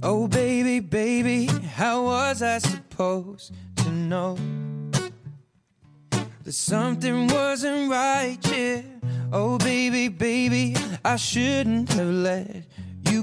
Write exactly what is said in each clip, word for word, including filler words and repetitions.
Oh baby, baby, how was I supposed to know that something wasn't right, yeah. Oh baby, baby, I shouldn't have let you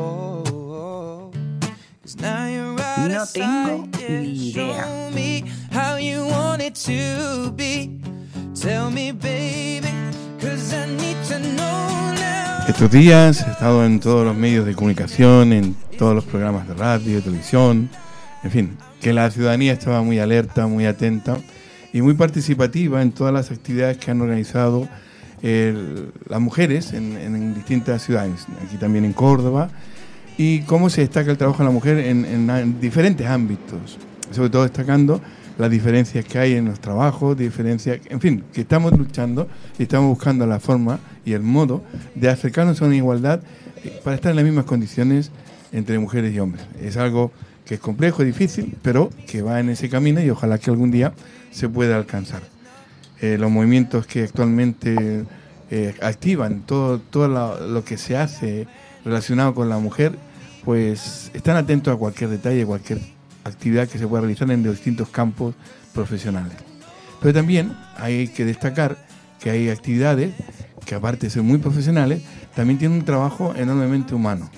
go. 'Cause now you're out No of tengo sight, yeah. ni idea. Show me how you want it to be. Tell me, baby, 'cause I need to know now. Estos días he estado en todos los medios de comunicación, en todos los programas de radio, televisión, en fin, que la ciudadanía estaba muy alerta, muy atenta y muy participativa en todas las actividades que han organizado el, las mujeres en, en distintas ciudades, aquí también en Córdoba, y cómo se destaca el trabajo de la mujer en, en, en diferentes ámbitos, sobre todo destacando las diferencias que hay en los trabajos, diferencias, en fin, que estamos luchando y estamos buscando la forma y el modo de acercarnos a una igualdad para estar en las mismas condiciones entre mujeres y hombres. Es algo que es complejo, difícil, pero que va en ese camino y ojalá que algún día se pueda alcanzar. Eh, los movimientos que actualmente eh, activan todo, todo lo, lo que se hace relacionado con la mujer, pues están atentos a cualquier detalle, cualquier actividad que se pueda realizar en distintos campos profesionales. Pero también hay que destacar que hay actividades que, aparte de ser muy profesionales, también tienen un trabajo enormemente humano.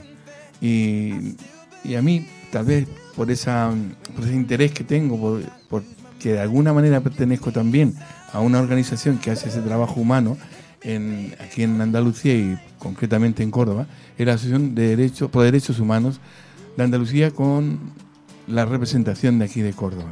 Y, y a mí, tal vez por, esa, por ese interés que tengo, por, por que de alguna manera pertenezco también a una organización que hace ese trabajo humano en, aquí en Andalucía y concretamente en Córdoba, es la Asociación de Derechos, por Derechos Humanos de Andalucía, con la representación de aquí de Córdoba.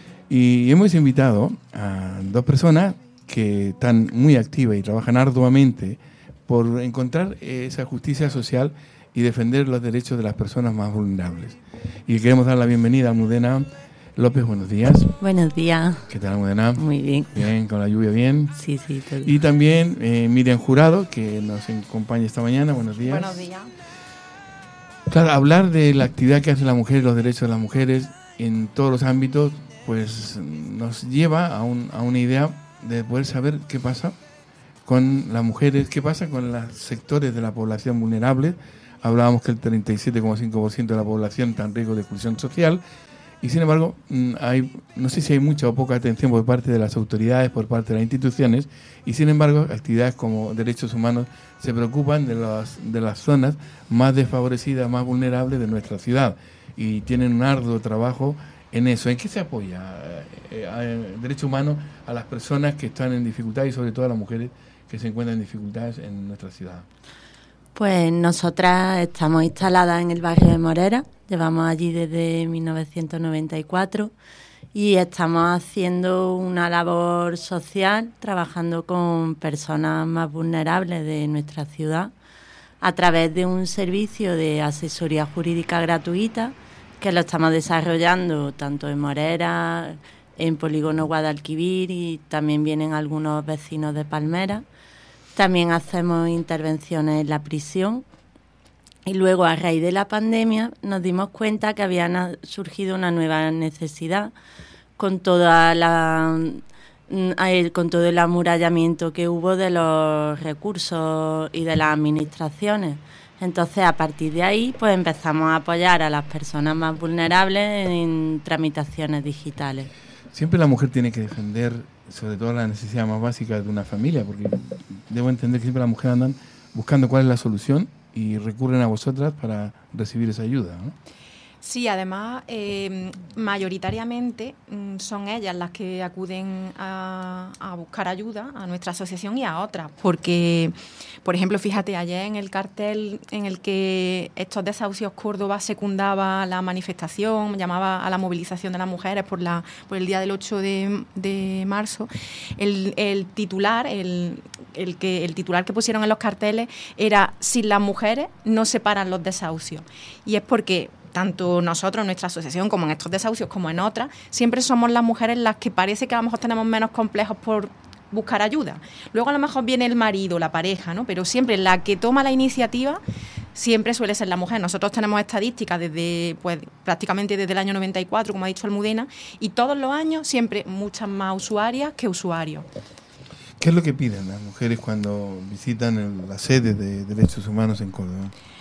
Y hemos invitado a dos personas que están muy activas y trabajan arduamente por encontrar esa justicia social y defender los derechos de las personas más vulnerables. Y queremos dar la bienvenida a Almudena López. Buenos días. Buenos días. ¿Qué tal, Almudena? Muy bien. Bien, con la lluvia bien. Sí, sí, todo. Y también eh, Miriam Jurado, que nos acompaña esta mañana. Buenos días. Buenos días. Claro, hablar de la actividad que hace la mujer, los derechos de las mujeres en todos los ámbitos, pues nos lleva a, un, a una idea de poder saber qué pasa con las mujeres, qué pasa con los sectores de la población vulnerable. Hablábamos que el treinta y siete coma cinco por ciento de la población está en riesgo de exclusión social y, sin embargo, hay, no sé si hay mucha o poca atención por parte de las autoridades, por parte de las instituciones, y, sin embargo, actividades como derechos humanos se preocupan de, los, de las zonas más desfavorecidas, más vulnerables de nuestra ciudad, y tienen un arduo trabajo en eso. ¿En qué se apoya eh, eh, el derecho humano a las personas que están en dificultades y sobre todo a las mujeres que se encuentran en dificultades en nuestra ciudad? Pues nosotras estamos instaladas en el barrio de Morera, llevamos allí desde mil novecientos noventa y cuatro y estamos haciendo una labor social, trabajando con personas más vulnerables de nuestra ciudad a través de un servicio de asesoría jurídica gratuita que lo estamos desarrollando tanto en Morera, en Polígono Guadalquivir, y también vienen algunos vecinos de Palmera. También hacemos intervenciones en la prisión. Y luego, a raíz de la pandemia, nos dimos cuenta que había surgido una nueva necesidad con toda la con todo el amurallamiento que hubo de los recursos y de las administraciones. Entonces, a partir de ahí, pues empezamos a apoyar a las personas más vulnerables en tramitaciones digitales. Siempre la mujer tiene que defender, sobre todo, la necesidad más básica de una familia, porque debo entender que siempre las mujeres andan buscando cuál es la solución y recurren a vosotras para recibir esa ayuda, ¿no? Sí, además, eh, mayoritariamente mm, son ellas las que acuden a, a buscar ayuda a nuestra asociación y a otras, porque, por ejemplo, fíjate, ayer en el cartel en el que Estos Desahucios Córdoba secundaba la manifestación, llamaba a la movilización de las mujeres por la por el día del ocho de, de marzo, el, el titular, el, el, que, el titular que pusieron en los carteles era: sin las mujeres no se paran los desahucios. Y es porque tanto nosotros en nuestra asociación como en Estos Desahucios como en otras, siempre somos las mujeres las que parece que a lo mejor tenemos menos complejos por buscar ayuda. Luego a lo mejor viene el marido, la pareja, ¿no? Pero siempre la que toma la iniciativa siempre suele ser la mujer. Nosotros tenemos estadísticas desde, pues, prácticamente desde el año noventa y cuatro, como ha dicho Almudena, y todos los años siempre muchas más usuarias que usuarios. ¿Qué es lo que piden las mujeres cuando visitan el, la sede de Derechos Humanos en Córdoba?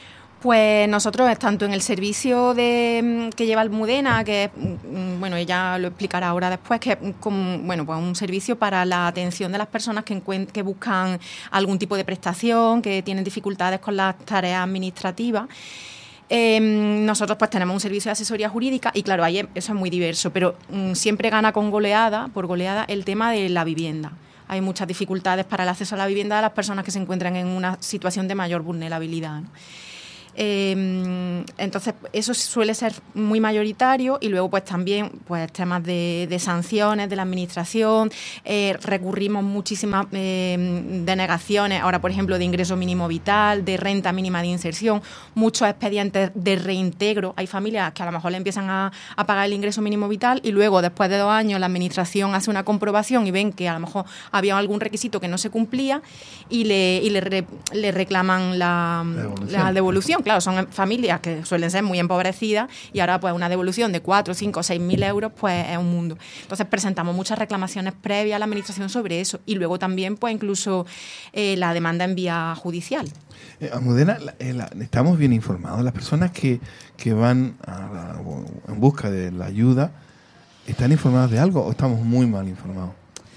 Pues nosotros, tanto en el servicio de que lleva Almudena, que es, bueno, ella lo explicará ahora después, que es como, bueno, pues un servicio para la atención de las personas que, encuent- que buscan algún tipo de prestación, que tienen dificultades con las tareas administrativas. Eh, nosotros pues tenemos un servicio de asesoría jurídica y claro, ahí eso es muy diverso, pero mm, siempre gana con goleada, por goleada, el tema de la vivienda. Hay muchas dificultades para el acceso a la vivienda de las personas que se encuentran en una situación de mayor vulnerabilidad, ¿no? Eh, entonces eso suele ser muy mayoritario y luego pues también pues temas de, de sanciones de la administración, eh, recurrimos muchísimas eh, denegaciones ahora, por ejemplo, de ingreso mínimo vital, de renta mínima de inserción, muchos expedientes de reintegro. Hay familias que a lo mejor le empiezan a, a pagar el ingreso mínimo vital y luego después de dos años la administración hace una comprobación y ven que a lo mejor había algún requisito que no se cumplía y le, y le, re, le reclaman la, la devolución. La devolución. Claro, son familias que suelen ser muy empobrecidas y ahora pues una devolución de cuatro, cinco, seis mil euros pues es un mundo. Entonces presentamos muchas reclamaciones previas a la administración sobre eso y luego también pues incluso eh, la demanda en vía judicial. Eh, Almudena, la, eh, la, estamos bien informados. Las personas que, que van a, a, en busca de la ayuda, ¿están informadas de algo o estamos muy mal informados?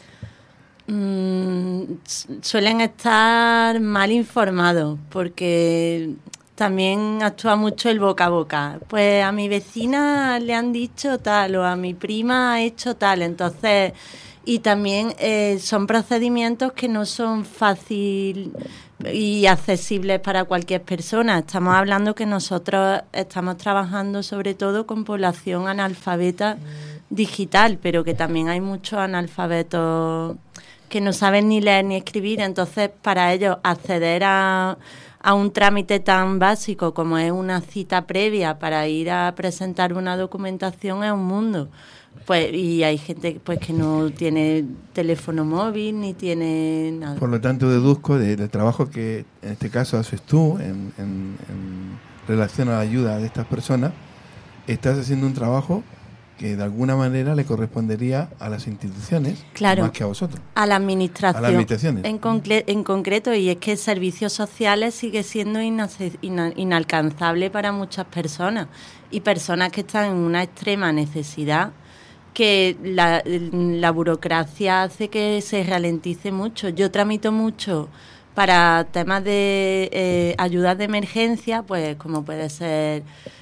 Mm, suelen estar mal informados porque también actúa mucho el boca a boca. Pues a mi vecina le han dicho tal o a mi prima ha hecho tal. Entonces, y también eh, son procedimientos que no son fáciles y accesibles para cualquier persona. Estamos hablando que nosotros estamos trabajando sobre todo con población analfabeta digital, pero que también hay muchos analfabetos que no saben ni leer ni escribir. Entonces, para ellos acceder a a un trámite tan básico como es una cita previa para ir a presentar una documentación es un mundo. Pues y hay gente pues que no tiene teléfono móvil ni tiene nada. Por lo tanto, deduzco de, del trabajo que en este caso haces tú en, en, en relación a la ayuda de estas personas, estás haciendo un trabajo que de alguna manera le correspondería a las instituciones, claro, más que a vosotros. A la administración. A las administraciones. En, concle- en concreto, y es que servicios sociales sigue siendo inace- ina- inalcanzable para muchas personas y personas que están en una extrema necesidad, que la, la burocracia hace que se ralentice mucho. Yo tramito mucho para temas de eh, ayudas de emergencia, pues como puede ser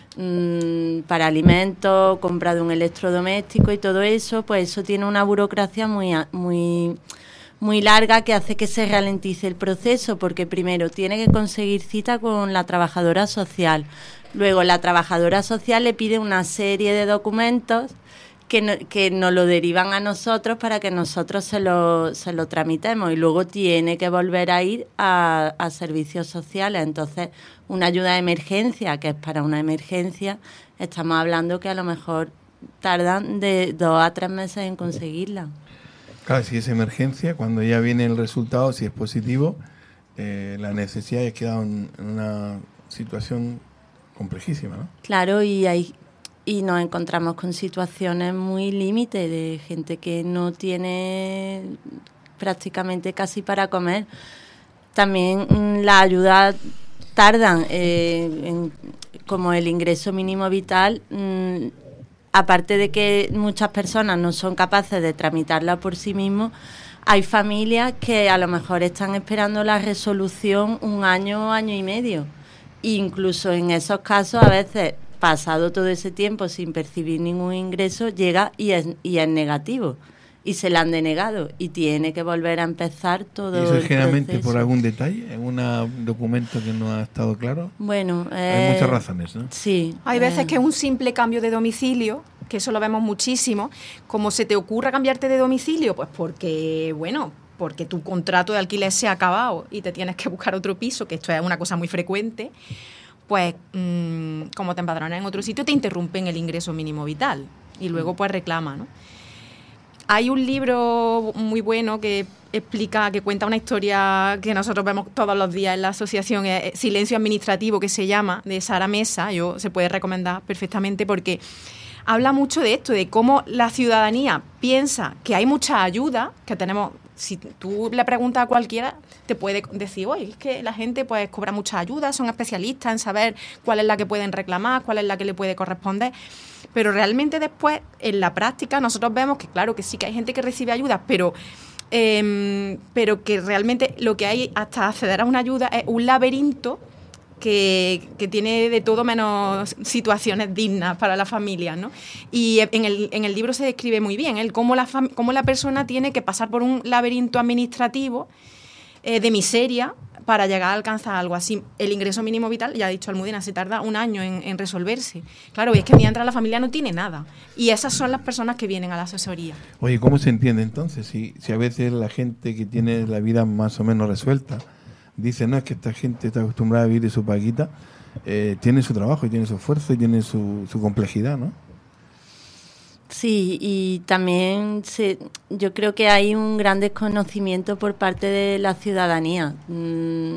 para alimentos, compra de un electrodoméstico y todo eso, pues eso tiene una burocracia muy muy muy larga que hace que se ralentice el proceso, porque primero tiene que conseguir cita con la trabajadora social, luego la trabajadora social le pide una serie de documentos que, no, que nos lo derivan a nosotros para que nosotros se lo, se lo tramitemos y luego tiene que volver a ir a, a servicios sociales. Entonces, una ayuda de emergencia, que es para una emergencia, estamos hablando que a lo mejor tardan de dos a tres meses en conseguirla. Claro, si es emergencia, cuando ya viene el resultado, si es positivo, eh, la necesidad ha quedado en, en una situación complejísima, ¿no? Claro, y hay y nos encontramos con situaciones muy límite de gente que no tiene prácticamente casi para comer. También mmm, las ayudas tardan, eh, en, como el ingreso mínimo vital, mmm, aparte de que muchas personas no son capaces de tramitarla por sí mismos, hay familias que a lo mejor están esperando la resolución un año o año y medio. E incluso en esos casos, a veces, pasado todo ese tiempo sin percibir ningún ingreso, llega y es, y es negativo. Y se la han denegado y tiene que volver a empezar todo el proceso. ¿Y eso es generalmente por algún detalle? ¿En un documento que no ha estado claro? Bueno, eh, hay muchas razones, ¿no? Sí. Hay veces eh. que un simple cambio de domicilio, que eso lo vemos muchísimo, como se te ocurra cambiarte de domicilio, pues porque, bueno, porque tu contrato de alquiler se ha acabado y te tienes que buscar otro piso, que esto es una cosa muy frecuente, pues mmm, como te empadronas en otro sitio, te interrumpen el ingreso mínimo vital y luego pues reclama, ¿no? Hay un libro muy bueno que explica, que cuenta una historia que nosotros vemos todos los días en la asociación, eh, Silencio Administrativo, que se llama, de Sara Mesa. Yo se puede recomendar perfectamente porque habla mucho de esto, de cómo la ciudadanía piensa que hay mucha ayuda, que tenemos si tú le preguntas a cualquiera, te puede decir, oye, es que la gente pues cobra mucha ayuda, son especialistas en saber cuál es la que pueden reclamar, cuál es la que le puede corresponder. Pero realmente después, en la práctica, nosotros vemos que claro que sí que hay gente que recibe ayuda, pero... Eh, pero que realmente lo que hay hasta acceder a una ayuda es un laberinto que, que tiene de todo menos situaciones dignas para la familia, ¿no? Y en el, en el libro se describe muy bien el cómo la, fam- cómo la persona tiene que pasar por un laberinto administrativo eh, de miseria para llegar a alcanzar algo así. El ingreso mínimo vital, ya ha dicho Almudena, se tarda un año en, en resolverse. Claro, y es que mientras la familia no tiene nada. Y esas son las personas que vienen a la asesoría. Oye, ¿cómo se entiende entonces? Si, si a veces la gente que tiene la vida más o menos resuelta dice, no, es que esta gente está acostumbrada a vivir de su paguita, eh, tiene su trabajo y tiene su esfuerzo y tiene su, su complejidad, ¿no? Sí, y también se, yo creo que hay un gran desconocimiento por parte de la ciudadanía. Mm,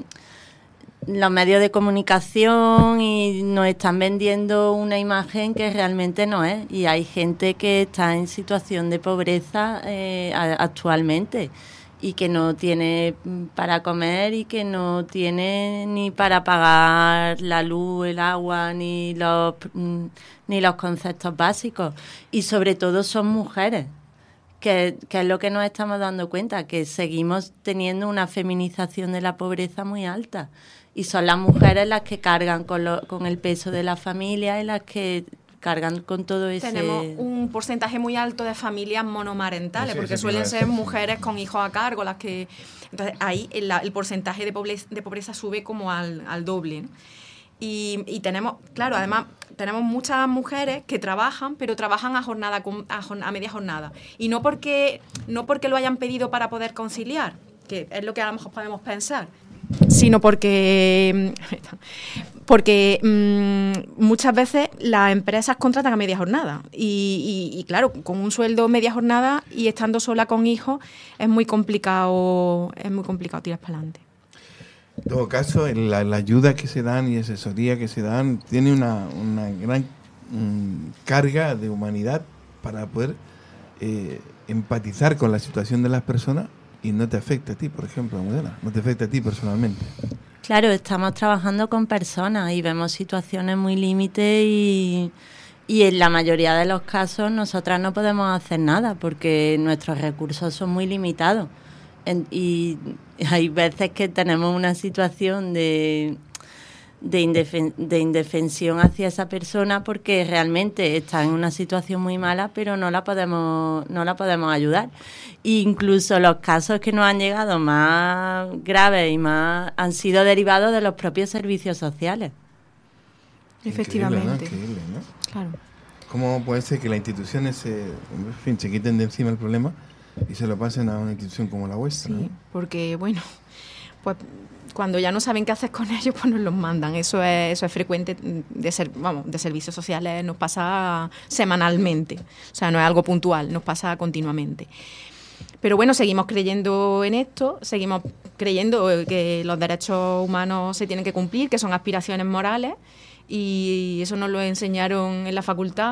los medios de comunicación y nos están vendiendo una imagen que realmente no es. Y hay gente que está en situación de pobreza eh, actualmente y que no tiene para comer y que no tiene ni para pagar la luz, el agua, ni los ni los conceptos básicos. Y sobre todo son mujeres, que, que es lo que nos estamos dando cuenta, que seguimos teniendo una feminización de la pobreza muy alta. Y son las mujeres las que cargan con, lo, con el peso de la familia y las que cargan con todo ese... Tenemos un porcentaje muy alto de familias monomarentales, sí, porque suelen ser mujeres con hijos a cargo las que... Entonces ahí el, el porcentaje de pobreza, de pobreza sube como al, al doble, ¿no? Y, y tenemos, claro, además tenemos muchas mujeres que trabajan, pero trabajan a jornada a, a media jornada. Y no porque, no porque lo hayan pedido para poder conciliar, que es lo que a lo mejor podemos pensar, sino porque... Porque mmm, muchas veces las empresas contratan a media jornada y, y, y claro, con un sueldo media jornada y estando sola con hijos es muy complicado, es muy complicado tirar para adelante. En todo caso, la, la ayuda que se dan y asesoría que se dan tiene una, una gran mmm, carga de humanidad para poder eh, empatizar con la situación de las personas y no te afecta a ti, por ejemplo, Almudena, no te afecta a ti personalmente. Claro, estamos trabajando con personas y vemos situaciones muy límites y, y en la mayoría de los casos nosotras no podemos hacer nada porque nuestros recursos son muy limitados. En, y hay veces que tenemos una situación de, de, indefen, de indefensión hacia esa persona porque realmente está en una situación muy mala, pero no la podemos, no la podemos ayudar. Incluso los casos que nos han llegado más graves y más han sido derivados de los propios servicios sociales. Efectivamente. Increíble, ¿no? Increíble, ¿no? Claro. ¿Cómo puede ser que las instituciones se, en fin, se quiten de encima el problema y se lo pasen a una institución como la vuestra? Sí, ¿eh? Porque, bueno, pues cuando ya no saben qué hacer con ellos, pues nos los mandan. Eso es, eso es frecuente de ser, vamos, de servicios sociales, nos pasa semanalmente. O sea, no es algo puntual, nos pasa continuamente. Pero bueno, seguimos creyendo en esto, seguimos creyendo que los derechos humanos se tienen que cumplir, que son aspiraciones morales, y eso nos lo enseñaron en la facultad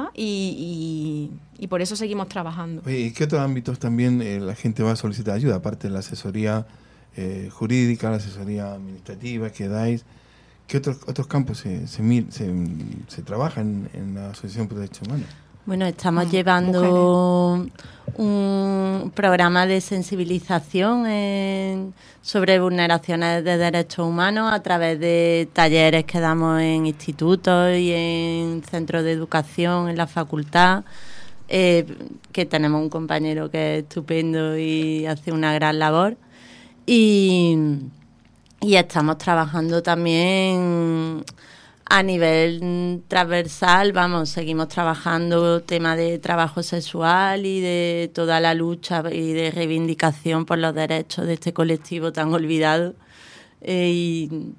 y, y, y por eso seguimos trabajando. Oye, ¿y qué otros ámbitos también eh, la gente va a solicitar ayuda? Aparte de la asesoría eh, jurídica, la asesoría administrativa que dais, ¿qué otros otros campos se, se, se, se trabajan en la Asociación por Derechos Humanos? Bueno, estamos llevando un programa de sensibilización en, sobre vulneraciones de derechos humanos a través de talleres que damos en institutos y en centros de educación, en la facultad, eh, que tenemos un compañero que es estupendo y hace una gran labor. Y, y estamos trabajando también... A nivel transversal, vamos, seguimos trabajando tema de trabajo sexual y de toda la lucha y de reivindicación por los derechos de este colectivo tan olvidado. Eh, y...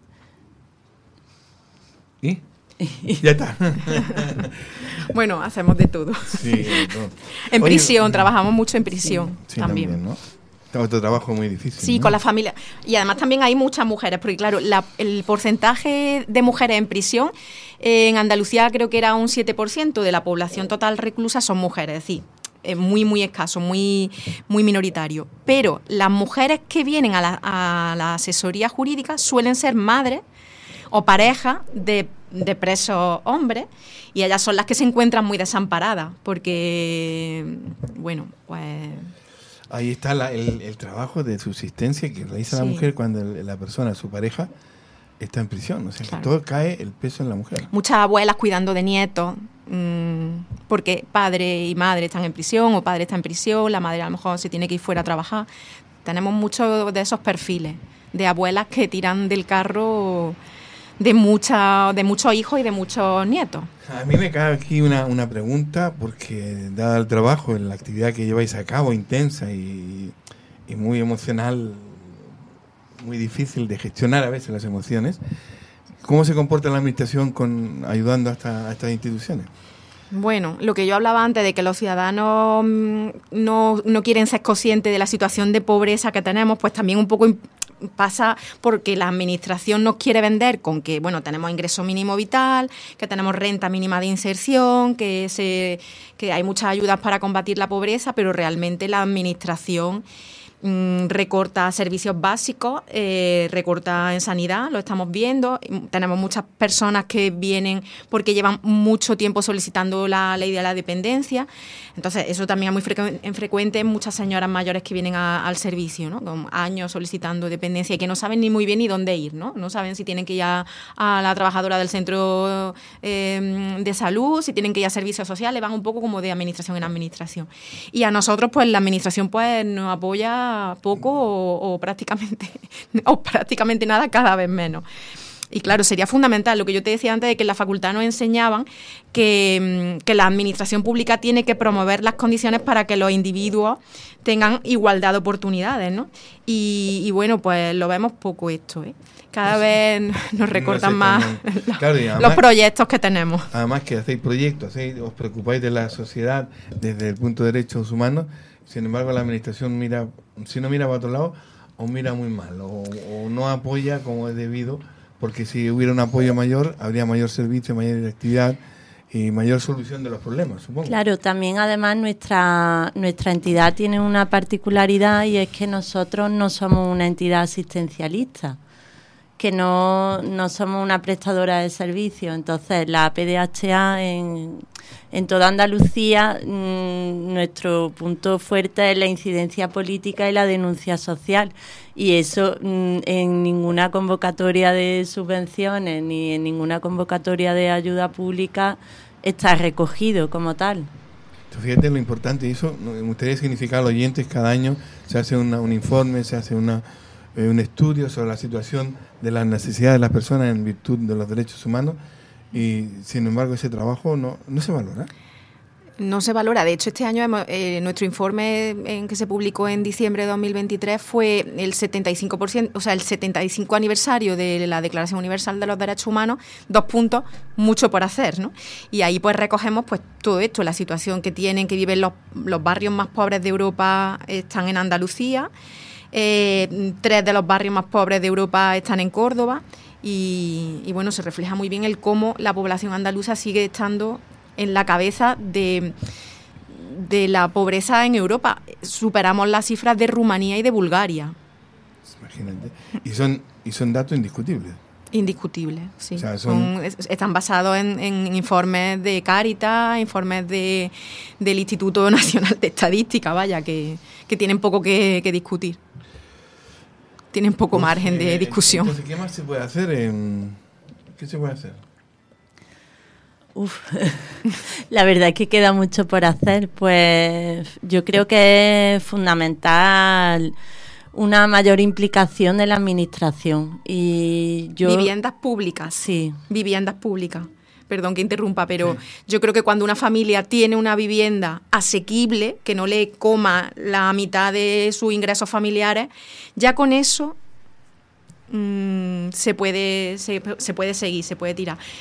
¿Y? Ya está. Bueno, hacemos de todo. Sí, de todo. En Oye, prisión, trabajamos mucho en prisión sí, también. también, ¿no? Otro trabajo muy difícil. Sí, ¿no? con la familia. Y además también hay muchas mujeres, porque claro, la, el porcentaje de mujeres en prisión, eh, en Andalucía creo que era un siete por ciento de la población total reclusa son mujeres. Es decir, es muy, muy escaso, muy, muy minoritario. Pero las mujeres que vienen a la, a la asesoría jurídica suelen ser madres o parejas de, de presos hombres, y ellas son las que se encuentran muy desamparadas, porque, bueno, pues... Ahí está la, el, el trabajo de subsistencia que realiza sí. la mujer cuando el, la persona, su pareja, está en prisión. O sea, claro. que todo cae el peso en la mujer. Muchas abuelas cuidando de nietos, mmm, porque padre y madre están en prisión, o padre está en prisión, la madre a lo mejor se tiene que ir fuera a trabajar. Tenemos muchos de esos perfiles de abuelas que tiran del carro de, mucha, de muchos hijos y de muchos nietos. A mí me cae aquí una, una pregunta, porque dado el trabajo, la actividad que lleváis a cabo, intensa y, y muy emocional, muy difícil de gestionar a veces las emociones, ¿cómo se comporta la administración con ayudando a, esta, a estas instituciones? Bueno, lo que yo hablaba antes de que los ciudadanos no, no quieren ser conscientes de la situación de pobreza que tenemos, pues también un poco pasa porque la administración nos quiere vender con que, bueno, tenemos ingreso mínimo vital, que tenemos renta mínima de inserción, que, se, que hay muchas ayudas para combatir la pobreza, pero realmente la administración recorta servicios básicos, eh, recorta en sanidad, lo estamos viendo. Tenemos muchas personas que vienen porque llevan mucho tiempo solicitando la ley de la dependencia. Entonces, eso también es muy frecu- frecuente en muchas señoras mayores que vienen a, al servicio, ¿no? Con años solicitando dependencia y que no saben ni muy bien ni dónde ir, ¿no? No saben si tienen que ir a, a la trabajadora del centro eh, de salud, si tienen que ir a servicios sociales, van un poco como de administración en administración. Y a nosotros, pues, la administración pues nos apoya poco o, o prácticamente o prácticamente nada, cada vez menos. Y claro, sería fundamental lo que yo te decía antes de que en la facultad nos enseñaban que, que la administración pública tiene que promover las condiciones para que los individuos tengan igualdad de oportunidades, ¿no? Y, y bueno, pues lo vemos poco esto, ¿eh? Cada no sé, vez nos recortan no sé, más los, claro, además, los proyectos que tenemos. Además que hacéis proyectos, ¿eh? Os preocupáis de la sociedad desde el punto de derechos humanos. Sin embargo, la administración mira, si no mira para otro lado, o mira muy mal, o, o no apoya como es debido, porque si hubiera un apoyo mayor, habría mayor servicio, mayor actividad y mayor solución de los problemas, supongo. Claro, también además nuestra, nuestra entidad tiene una particularidad, y es que nosotros no somos una entidad asistencialista, que no, no somos una prestadora de servicios. Entonces, la P D H A en, en toda Andalucía, mmm, nuestro punto fuerte es la incidencia política y la denuncia social. Y eso mmm, en ninguna convocatoria de subvenciones ni en ninguna convocatoria de ayuda pública está recogido como tal. Entonces, fíjate lo importante, y eso me gustaría significar a los oyentes. Cada año se hace una, un informe, se hace una un estudio sobre la situación de las necesidades de las personas en virtud de los derechos humanos, y sin embargo ese trabajo no, no se valora. No se valora. De hecho, este año hemos, eh, nuestro informe en que se publicó en diciembre de dos mil veintitrés fue el setenta y cinco por ciento, o sea, el setenta y cinco aniversario de la Declaración Universal de los Derechos Humanos, dos puntos, mucho por hacer, ¿no? Y ahí pues recogemos pues todo esto, la situación que tienen, que viven los, los barrios más pobres de Europa están en Andalucía. Eh, tres de los barrios más pobres de Europa están en Córdoba, y, y bueno, se refleja muy bien el cómo la población andaluza sigue estando en la cabeza de, de la pobreza en Europa. Superamos las cifras de Rumanía y de Bulgaria. Imagínate. Y son, y son datos indiscutibles. Indiscutibles, sí. O sea, son... Son, están basados en, en informes de Cáritas, informes de, del Instituto Nacional de Estadística, vaya, que, que tienen poco que, que discutir. Tienen poco pues, margen de eh, discusión. Entonces, ¿qué más se puede hacer? En... ¿Qué se puede hacer? Uf, la verdad es que queda mucho por hacer. Pues yo creo que es fundamental una mayor implicación de la administración. Y yo... Viviendas públicas. Sí. Viviendas públicas. Perdón que interrumpa, pero sí. Yo creo que cuando una familia tiene una vivienda asequible, que no le coma la mitad de sus ingresos familiares, ya con eso mmm, se puede se, se puede seguir, se puede tirar.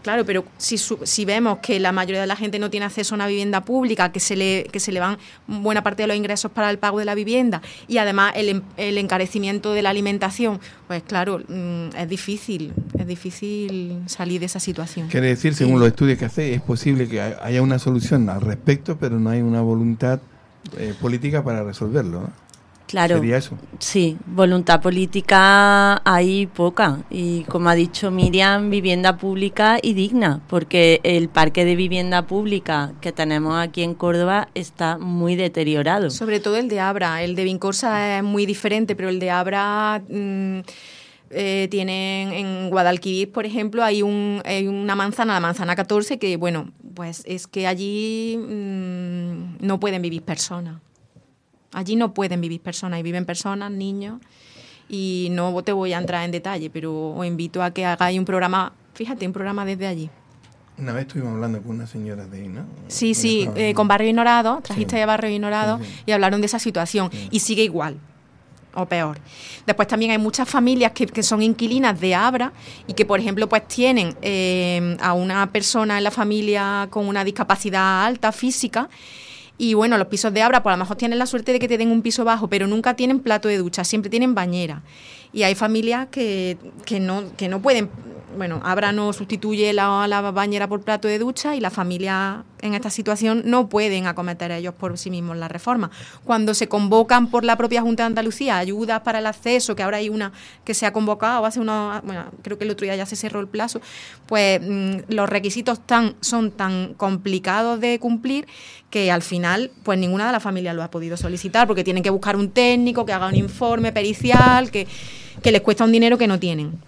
Claro, pero si, su, si vemos que la mayoría de la gente no tiene acceso a una vivienda pública, que se le que se le van buena parte de los ingresos para el pago de la vivienda y además el, el encarecimiento de la alimentación, pues claro, es difícil, es difícil salir de esa situación. Quiere decir, según sí. los estudios que hace, es posible que haya una solución al respecto, pero no hay una voluntad eh, política para resolverlo, ¿no? Claro, ¿Sería eso? Sí, voluntad política hay poca y como ha dicho Miriam, vivienda pública y digna, porque el parque de vivienda pública que tenemos aquí en Córdoba está muy deteriorado. Sobre todo el de Abra, el de Vincorsa es muy diferente, pero el de Abra... Mmm, Eh, tienen en Guadalquivir, por ejemplo, hay, un, hay una manzana, la manzana catorce, que bueno, pues es que allí mmm, no pueden vivir personas. Allí no pueden vivir personas, y viven personas, niños, y no te voy a entrar en detalle, pero os invito a que hagáis un programa, fíjate, un programa desde allí. Una vez estuvimos hablando con una señora de ahí, ¿no? Sí, sí, eh, con Barrio Ignorado, trajiste sí. a Barrio Ignorado sí, sí. y hablaron de esa situación, sí. y sigue igual. O peor. Después también hay muchas familias que, que son inquilinas de Abra y que, por ejemplo, pues tienen eh, a una persona en la familia con una discapacidad alta física y, bueno, los pisos de Abra, pues a lo mejor tienen la suerte de que te den un piso bajo, pero nunca tienen plato de ducha, siempre tienen bañera. Y hay familias que, que, no, que no pueden... Bueno, Abra no sustituye la, la bañera por plato de ducha y las familias en esta situación no pueden acometer ellos por sí mismos la reforma. Cuando se convocan por la propia Junta de Andalucía ayudas para el acceso, que ahora hay una que se ha convocado hace unos, bueno, creo que el otro día ya se cerró el plazo, pues mmm, los requisitos tan, son tan complicados de cumplir que al final pues ninguna de las familias lo ha podido solicitar porque tienen que buscar un técnico que haga un informe pericial, que, que les cuesta un dinero que no tienen.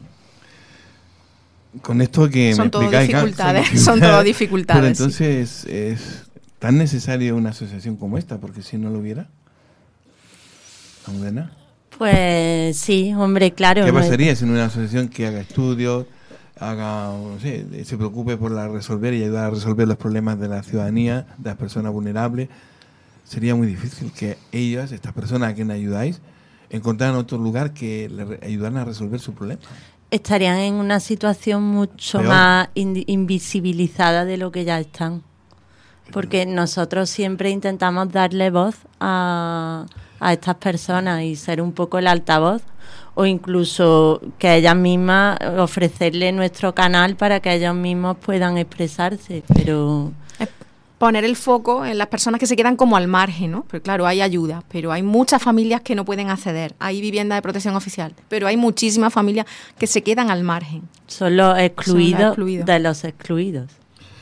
Con esto que son me todo explicáis, dificultades, son, son todo dificultades. Pero entonces sí. es, es tan necesaria una asociación como esta, porque si no lo hubiera, ¿Almudena? Pues sí, hombre, claro. ¿Qué pasaría sin una asociación que haga estudios, haga, no sé, se preocupe por la resolver y ayudar a resolver los problemas de la ciudadanía, de las personas vulnerables? Sería muy difícil que ellas, estas personas a quienes ayudáis, encontraran otro lugar que le ayudaran a resolver su problema. Estarían en una situación mucho Peor. más in- invisibilizada de lo que ya están. Porque nosotros siempre intentamos darle voz a, a estas personas y ser un poco el altavoz, o incluso que ellas mismas, ofrecerle nuestro canal para que ellos mismos puedan expresarse, pero... Poner el foco en las personas que se quedan como al margen, ¿no? Pero claro, hay ayuda, pero hay muchas familias que no pueden acceder. Hay vivienda de protección oficial, pero hay muchísimas familias que se quedan al margen. Son los excluidos, Son los excluidos. de los excluidos.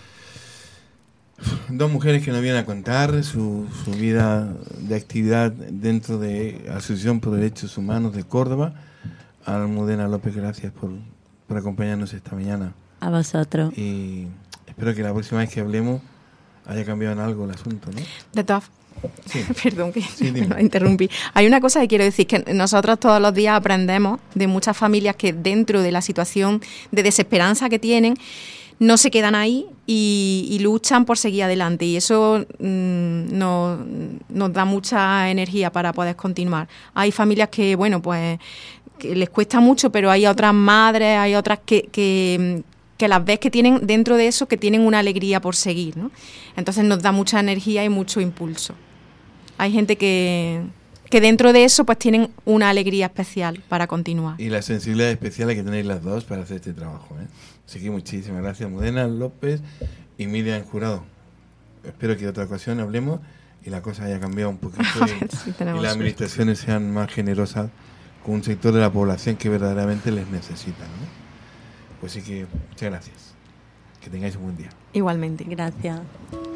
Dos mujeres que nos vienen a contar su, su vida de actividad dentro de la Asociación por Derechos Humanos de Córdoba. Almudena López, gracias por, por acompañarnos esta mañana. A vosotros. Y espero que la próxima vez que hablemos haya cambiado en algo el asunto, ¿no? De todas sí. Perdón que sí, me lo interrumpí. Hay una cosa que quiero decir, que nosotros todos los días aprendemos de muchas familias que dentro de la situación de desesperanza que tienen, no se quedan ahí y, y luchan por seguir adelante. Y eso mmm, nos, nos da mucha energía para poder continuar. Hay familias que, bueno, pues que les cuesta mucho, pero hay otras madres, hay otras que... que que las ves que tienen dentro de eso, que tienen una alegría por seguir, ¿no? Entonces nos da mucha energía y mucho impulso. Hay gente que, que dentro de eso pues tienen una alegría especial para continuar. Y la sensibilidad especial que tenéis las dos para hacer este trabajo, ¿eh? Así que muchísimas gracias, Almudena López y Miriam Jurado. Espero que en otra ocasión hablemos y la cosa haya cambiado un poquito y, sí, y las administraciones sean más generosas con un sector de la población que verdaderamente les necesita, ¿no? Pues sí que muchas gracias. Que tengáis un buen día. Igualmente. Gracias.